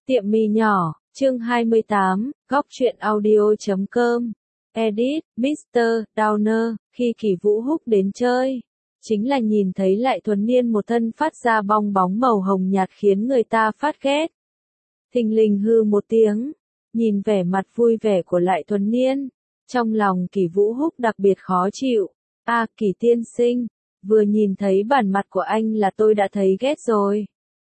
Tiệm mì nhỏ, chương 28, góc truyện audio.com. Edit, Mr. Downer, khi Kỷ Vũ Húc đến chơi, chính là nhìn thấy Lại Thuần Niên một thân phát ra bong bóng màu hồng nhạt khiến người ta phát ghét. Thình lình hư một tiếng, nhìn vẻ mặt vui vẻ của Lại Thuần Niên, trong lòng Kỷ Vũ Húc đặc biệt khó chịu. Kỷ tiên sinh, vừa nhìn thấy bản mặt của anh là tôi đã thấy ghét rồi.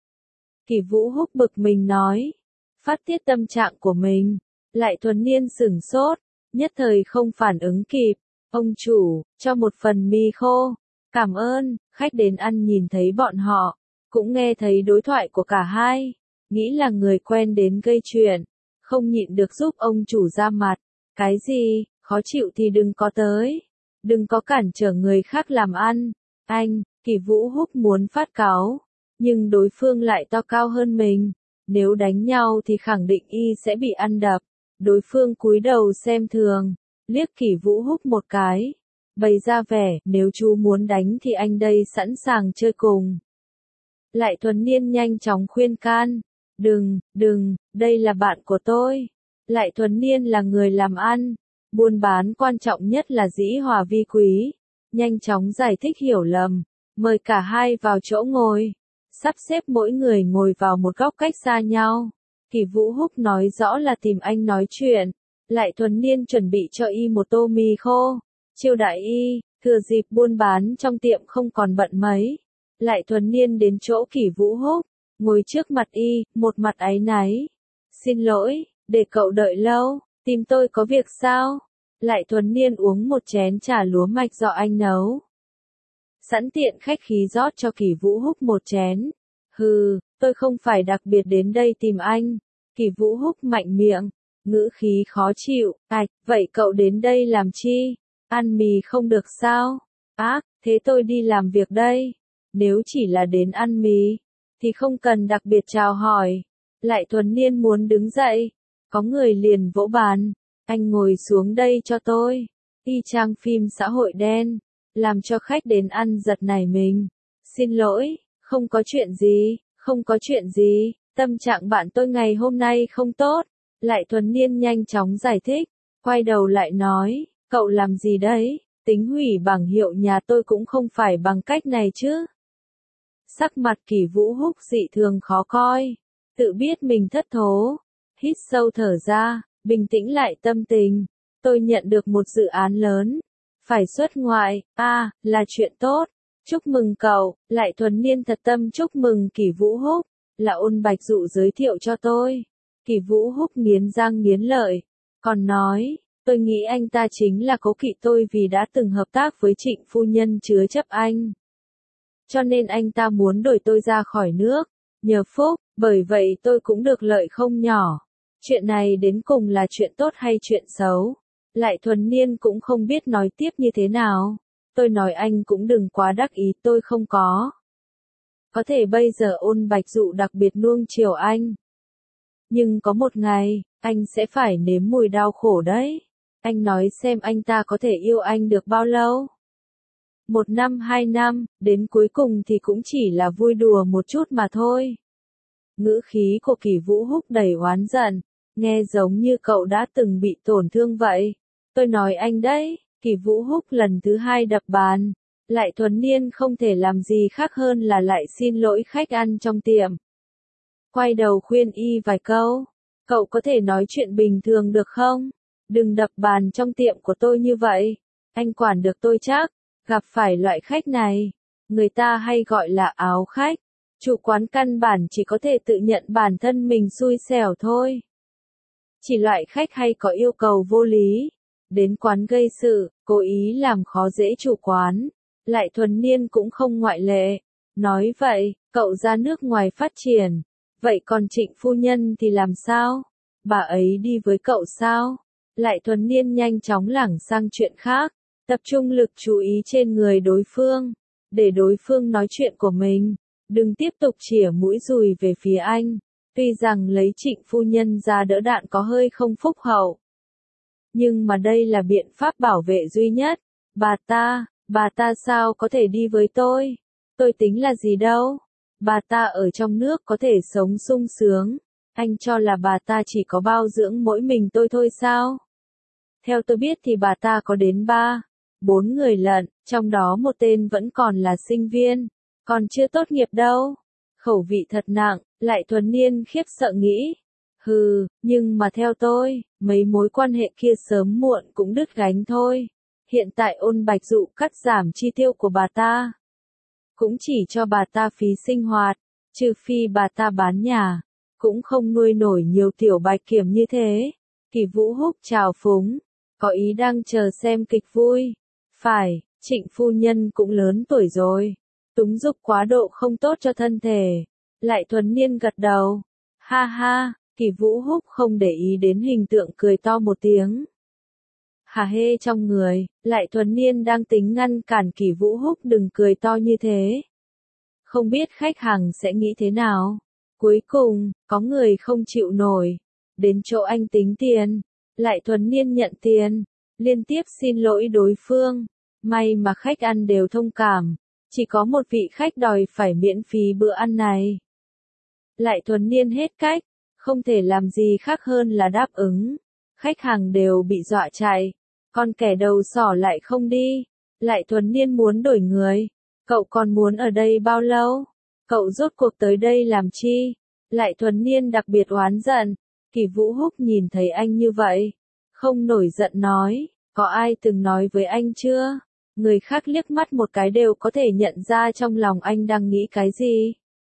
Kỷ Vũ Húc bực mình nói, phát tiết tâm trạng của mình. Lại Thuần Niên sửng sốt, nhất thời không phản ứng kịp. Ông chủ, cho một phần mì khô. Cảm ơn. Khách đến ăn nhìn thấy bọn họ, cũng nghe thấy đối thoại của cả hai, nghĩ là người quen đến gây chuyện, không nhịn được giúp ông chủ ra mặt. Cái gì, khó chịu thì đừng có tới, đừng có cản trở người khác làm ăn. Anh, Kỷ Vũ Húc muốn phát cáu, nhưng đối phương lại to cao hơn mình, nếu đánh nhau thì khẳng định y sẽ bị ăn đập. Đối phương cúi đầu xem thường, liếc Kỷ Vũ Húc một cái, bày ra vẻ, nếu chú muốn đánh thì anh đây sẵn sàng chơi cùng. Lại Thuần Niên nhanh chóng khuyên can, đừng, đây là bạn của tôi. Lại Thuần Niên là người làm ăn, buôn bán quan trọng nhất là dĩ hòa vi quý, nhanh chóng giải thích hiểu lầm, mời cả hai vào chỗ ngồi, sắp xếp mỗi người ngồi vào một góc cách xa nhau. Kỷ Vũ Húc nói rõ là tìm anh nói chuyện. Lại Thuần Niên chuẩn bị cho y một tô mì khô, chiêu đãi y, thừa dịp buôn bán trong tiệm không còn bận mấy. Lại Thuần Niên đến chỗ Kỷ Vũ Húc, ngồi trước mặt y, một mặt áy náy. Xin lỗi, để cậu đợi lâu, tìm tôi có việc sao? Lại Thuần Niên uống một chén trà lúa mạch do anh nấu. Sẵn tiện khách khí rót cho Kỷ Vũ Húc một chén. Tôi không phải đặc biệt đến đây tìm anh. Kỷ Vũ Húc mạnh miệng, ngữ khí khó chịu. Vậy cậu đến đây làm chi? Ăn mì không được sao? Thế tôi đi làm việc đây. Nếu chỉ là đến ăn mì, thì không cần đặc biệt chào hỏi. Lại Thuần Niên muốn đứng dậy, có người liền vỗ bàn. Anh ngồi xuống đây cho tôi. Y chang phim xã hội đen, làm cho khách đến ăn giật nảy mình. Xin lỗi, không có chuyện gì, tâm trạng bạn tôi ngày hôm nay không tốt. Lại Thuần Niên nhanh chóng giải thích, quay đầu lại nói, cậu làm gì đấy, tính hủy bảng hiệu nhà tôi cũng không phải bằng cách này chứ. Sắc mặt Kỷ Vũ Húc dị thường khó coi, tự biết mình thất thố, hít sâu thở ra, bình tĩnh lại tâm tình. Tôi nhận được một dự án lớn, phải xuất ngoại, là chuyện tốt. Chúc mừng cậu. Lại Thuần Niên thật tâm chúc mừng Kỷ Vũ Húc, là Ôn Bạch Dụ giới thiệu cho tôi. Kỷ Vũ Húc nghiến răng nghiến lợi, còn nói, tôi nghĩ anh ta chính là cố kỵ tôi vì đã từng hợp tác với Trịnh phu nhân chứa chấp anh. Cho nên anh ta muốn đuổi tôi ra khỏi nước, nhờ phúc, bởi vậy tôi cũng được lợi không nhỏ. Chuyện này đến cùng là chuyện tốt hay chuyện xấu? Lại Thuần Niên cũng không biết nói tiếp như thế nào. Tôi nói anh cũng đừng quá đắc ý, tôi không có. Có thể bây giờ Ôn Bạch Dụ đặc biệt nuông chiều anh. Nhưng có một ngày, anh sẽ phải nếm mùi đau khổ đấy. Anh nói xem anh ta có thể yêu anh được bao lâu? 1 năm 2 năm, đến cuối cùng thì cũng chỉ là vui đùa một chút mà thôi. Ngữ khí của Kỷ Vũ Húc đầy oán giận, nghe giống như cậu đã từng bị tổn thương vậy. Tôi nói anh đấy. Kỷ Vũ Húc lần thứ 2 đập bàn. Lại Thuần Niên không thể làm gì khác hơn là lại xin lỗi khách ăn trong tiệm. Quay đầu khuyên y vài câu. Cậu có thể nói chuyện bình thường được không? Đừng đập bàn trong tiệm của tôi như vậy. Anh quản được tôi chắc. Gặp phải loại khách này, người ta hay gọi là áo khách. Chủ quán căn bản chỉ có thể tự nhận bản thân mình xui xẻo thôi. Chỉ loại khách hay có yêu cầu vô lý, đến quán gây sự, cố ý làm khó dễ chủ quán. Lại Thuần Niên cũng không ngoại lệ. Nói vậy, cậu ra nước ngoài phát triển. Vậy còn Trịnh phu nhân thì làm sao? Bà ấy đi với cậu sao? Lại Thuần Niên nhanh chóng lảng sang chuyện khác, tập trung lực chú ý trên người đối phương, để đối phương nói chuyện của mình, đừng tiếp tục chĩa mũi dùi về phía anh. Tuy rằng lấy Trịnh phu nhân ra đỡ đạn có hơi không phúc hậu, nhưng mà đây là biện pháp bảo vệ duy nhất. Bà ta sao có thể đi với tôi? Tôi tính là gì đâu? Bà ta ở trong nước có thể sống sung sướng. Anh cho là bà ta chỉ có bao dưỡng mỗi mình tôi thôi sao? Theo tôi biết thì bà ta có đến 4 người lận, trong đó một tên vẫn còn là sinh viên, còn chưa tốt nghiệp đâu. Khẩu vị thật nặng, Lại Thuần Niên khiếp sợ nghĩ. Nhưng mà theo tôi, mấy mối quan hệ kia sớm muộn cũng đứt gánh thôi. Hiện tại Ôn Bạch Dụ cắt giảm chi tiêu của bà ta. Cũng chỉ cho bà ta phí sinh hoạt, trừ phi bà ta bán nhà, cũng không nuôi nổi nhiều tiểu bạch kiểm như thế. Kỳ Vũ Húc chào phúng, có ý đang chờ xem kịch vui. Phải, Trịnh phu nhân cũng lớn tuổi rồi, túng dục quá độ không tốt cho thân thể. Lại Thuần Niên gật đầu. Ha ha, Kỳ Vũ Húc không để ý đến hình tượng cười to một tiếng. Hả hê trong người, Lại Thuần Niên đang tính ngăn cản Kỳ Vũ Húc đừng cười to như thế. Không biết khách hàng sẽ nghĩ thế nào. Cuối cùng, có người không chịu nổi. Đến chỗ anh tính tiền. Lại Thuần Niên nhận tiền. Liên tiếp xin lỗi đối phương. May mà khách ăn đều thông cảm. Chỉ có một vị khách đòi phải miễn phí bữa ăn này. Lại Thuần Niên hết cách. Không thể làm gì khác hơn là đáp ứng. Khách hàng đều bị dọa chạy. Còn kẻ đầu sỏ lại không đi. Lại Thuần Niên muốn đổi người. Cậu còn muốn ở đây bao lâu? Cậu rốt cuộc tới đây làm chi? Lại Thuần Niên đặc biệt oán giận. Kỳ Vũ Húc nhìn thấy anh như vậy. Không nổi giận nói. Có ai từng nói với anh chưa? Người khác liếc mắt một cái đều có thể nhận ra trong lòng anh đang nghĩ cái gì.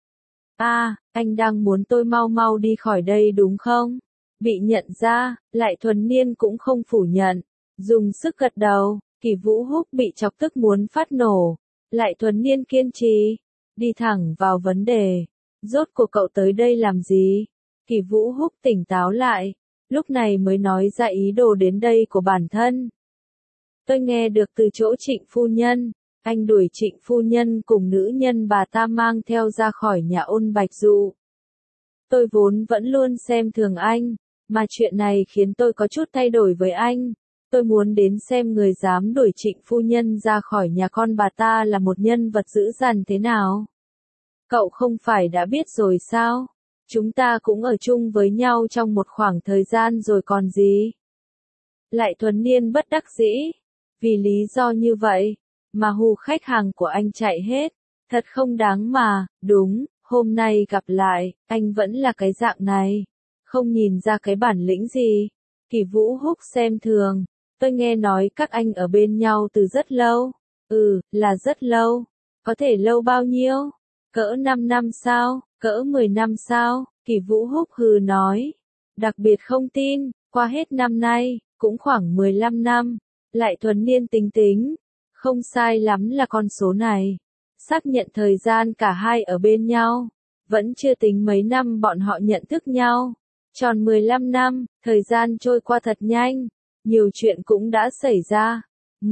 Anh đang muốn tôi mau mau đi khỏi đây đúng không? Bị nhận ra, Lại Thuần Niên cũng không phủ nhận. Dùng sức gật đầu, Kỳ Vũ Húc bị chọc tức muốn phát nổ. Lại Thuần Niên kiên trì, đi thẳng vào vấn đề. Rốt cuộc cậu tới đây làm gì? Kỳ Vũ Húc tỉnh táo lại, lúc này mới nói ra ý đồ đến đây của bản thân. Tôi nghe được từ chỗ Trịnh phu nhân, anh đuổi Trịnh phu nhân cùng nữ nhân bà ta mang theo ra khỏi nhà Ôn Bạch Dụ. Tôi vốn vẫn luôn xem thường anh, mà chuyện này khiến tôi có chút thay đổi với anh. Tôi muốn đến xem người dám đuổi Trịnh phu nhân ra khỏi nhà con bà ta là một nhân vật dữ dằn thế nào. Cậu không phải đã biết rồi sao? Chúng ta cũng ở chung với nhau trong một khoảng thời gian rồi còn gì. Lại Thuần Niên bất đắc dĩ. Vì lý do như vậy, mà hù khách hàng của anh chạy hết. Thật không đáng mà, đúng, hôm nay gặp lại, anh vẫn là cái dạng này. Không nhìn ra cái bản lĩnh gì. Kỳ Vũ Húc xem thường. Tôi nghe nói các anh ở bên nhau từ rất lâu. Là rất lâu. Có thể lâu bao nhiêu? Cỡ 5 năm sao? Cỡ 10 năm sao? Kỳ Vũ Húc hừ nói. Đặc biệt không tin, qua hết năm nay, cũng khoảng 15 năm. Lại Thuần Niên tính tính. Không sai lắm là con số này. Xác nhận thời gian cả hai ở bên nhau. Vẫn chưa tính mấy năm bọn họ nhận thức nhau. Tròn 15 năm, thời gian trôi qua thật nhanh. Nhiều chuyện cũng đã xảy ra.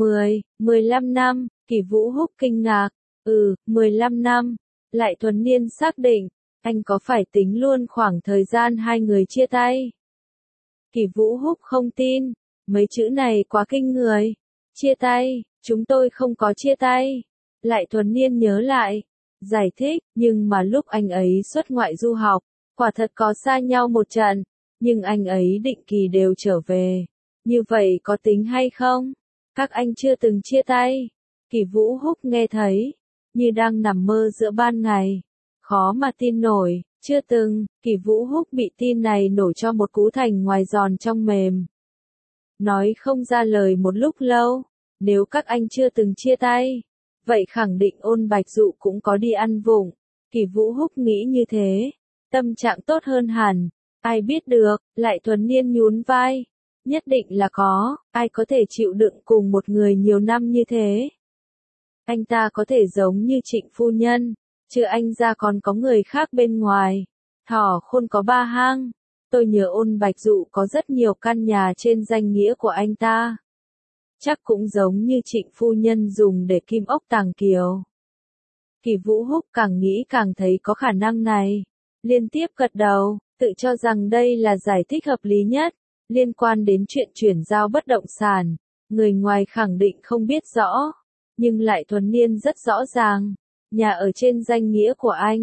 15 năm, Kỳ Vũ Húc kinh ngạc. 15 năm. Lại Thuần Niên xác định, anh có phải tính luôn khoảng thời gian hai người chia tay? Kỳ Vũ Húc không tin, mấy chữ này quá kinh người. Chia tay, chúng tôi không có chia tay. Lại Thuần Niên nhớ lại, giải thích, nhưng mà lúc anh ấy xuất ngoại du học, quả thật có xa nhau một trận, nhưng anh ấy định kỳ đều trở về. Như vậy có tính hay không? Các anh chưa từng chia tay. Kỳ Vũ Húc nghe thấy, như đang nằm mơ giữa ban ngày. Khó mà tin nổi, chưa từng. Kỳ Vũ Húc bị tin này nổ cho một cú thành ngoài giòn trong mềm. Nói không ra lời một lúc lâu. Nếu các anh chưa từng chia tay, vậy khẳng định Ôn Bạch Dụ cũng có đi ăn vụng. Kỳ Vũ Húc nghĩ như thế. Tâm trạng tốt hơn hẳn. Ai biết được, Lại Thuần Niên nhún vai. Nhất định là có, ai có thể chịu đựng cùng một người nhiều năm như thế. Anh ta có thể giống như Trịnh phu nhân, chứ anh ra còn có người khác bên ngoài. Thỏ khôn có ba hang. Tôi nhớ Ôn Bạch Dụ có rất nhiều căn nhà trên danh nghĩa của anh ta. Chắc cũng giống như Trịnh phu nhân dùng để kim ốc tàng kiều. Kỳ Vũ Húc càng nghĩ càng thấy có khả năng này. Liên tiếp gật đầu, tự cho rằng đây là giải thích hợp lý nhất. Liên quan đến chuyện chuyển giao bất động sản, người ngoài khẳng định không biết rõ. Nhưng Lại Thuần Niên rất rõ ràng. Nhà ở trên danh nghĩa của anh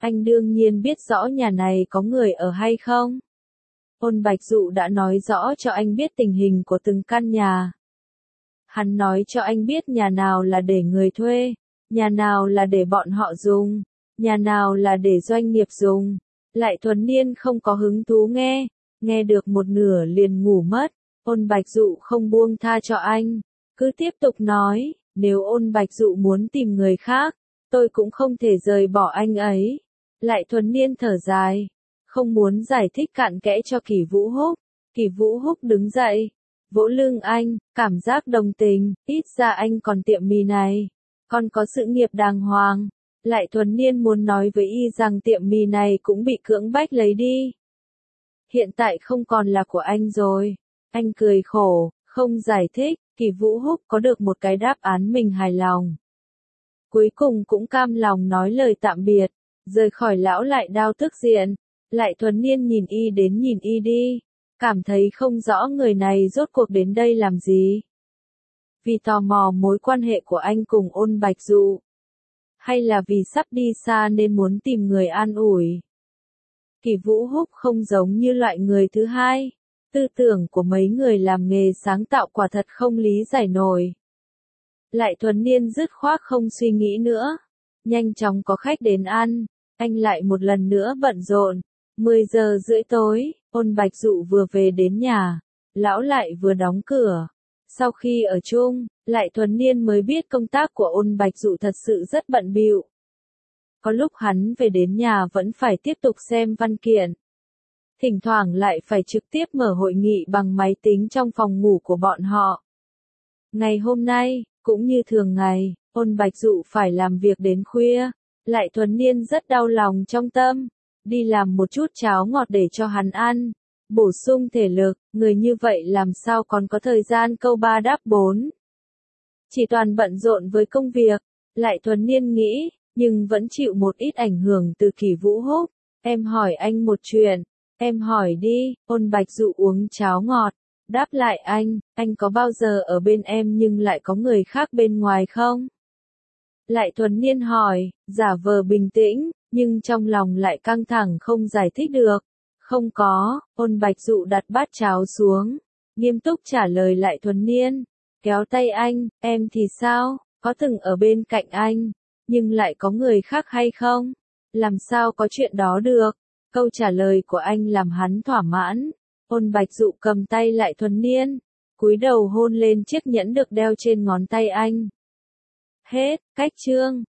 Anh đương nhiên biết rõ nhà này có người ở hay không. Ôn Bạch Dụ đã nói rõ cho anh biết tình hình của từng căn nhà. Hắn nói cho anh biết nhà nào là để người thuê, nhà nào là để bọn họ dùng, nhà nào là để doanh nghiệp dùng. Lại Thuần Niên không có hứng thú nghe được một nửa liền ngủ mất. Ôn Bạch Dụ không buông tha cho anh, cứ tiếp tục nói, nếu Ôn Bạch Dụ muốn tìm người khác, tôi cũng không thể rời bỏ anh ấy. Lại Thuần Niên thở dài, không muốn giải thích cặn kẽ cho Kỷ Vũ Húc. Kỷ Vũ Húc đứng dậy, vỗ lưng anh, cảm giác đồng tình, ít ra anh còn tiệm mì này, còn có sự nghiệp đàng hoàng. Lại Thuần Niên muốn nói với y rằng tiệm mì này cũng bị cưỡng bách lấy đi. Hiện tại không còn là của anh rồi. Anh cười khổ, không giải thích. Kỷ Vũ Húc có được một cái đáp án mình hài lòng. Cuối cùng cũng cam lòng nói lời tạm biệt, rời khỏi lão Lại Đao tức diện. Lại Thuần Niên nhìn y đến nhìn y đi, cảm thấy không rõ người này rốt cuộc đến đây làm gì. Vì tò mò mối quan hệ của anh cùng Ôn Bạch Dụ, hay là vì sắp đi xa nên muốn tìm người an ủi. Kỷ Vũ Húc không giống như loại người thứ hai, tư tưởng của mấy người làm nghề sáng tạo quả thật không lý giải nổi. Lại Thuần Niên dứt khoát không suy nghĩ nữa, nhanh chóng có khách đến ăn, anh lại một lần nữa bận rộn. 10 giờ rưỡi tối, Ôn Bạch Dụ vừa về đến nhà, lão Lại vừa đóng cửa. Sau khi ở chung, Lại Thuần Niên mới biết công tác của Ôn Bạch Dụ thật sự rất bận bịu. Có lúc hắn về đến nhà vẫn phải tiếp tục xem văn kiện. Thỉnh thoảng lại phải trực tiếp mở hội nghị bằng máy tính trong phòng ngủ của bọn họ. Ngày hôm nay, cũng như thường ngày, Ôn Bạch Dụ phải làm việc đến khuya. Lại Thuần Niên rất đau lòng trong tâm, đi làm một chút cháo ngọt để cho hắn ăn, bổ sung thể lực, người như vậy làm sao còn có thời gian câu ba đáp bốn. Chỉ toàn bận rộn với công việc. Lại Thuần Niên nghĩ, nhưng vẫn chịu một ít ảnh hưởng từ Kỷ Vũ Húc. Em hỏi anh một chuyện. Em hỏi đi. Ôn Bạch Dụ uống cháo ngọt, đáp lại anh có bao giờ ở bên em nhưng lại có người khác bên ngoài không? Lại Thuần Niên hỏi, giả vờ bình tĩnh, nhưng trong lòng lại căng thẳng không giải thích được. Không có. Ôn Bạch Dụ đặt bát cháo xuống, nghiêm túc trả lời Lại Thuần Niên, kéo tay anh, em thì sao, có từng ở bên cạnh anh, nhưng lại có người khác hay không? Làm sao có chuyện đó được? Câu trả lời của anh làm hắn thỏa mãn. Ôn Bạch Dụ cầm tay Lại Thuần Niên, cúi đầu hôn lên chiếc nhẫn được đeo trên ngón tay anh. Hết, cách chương.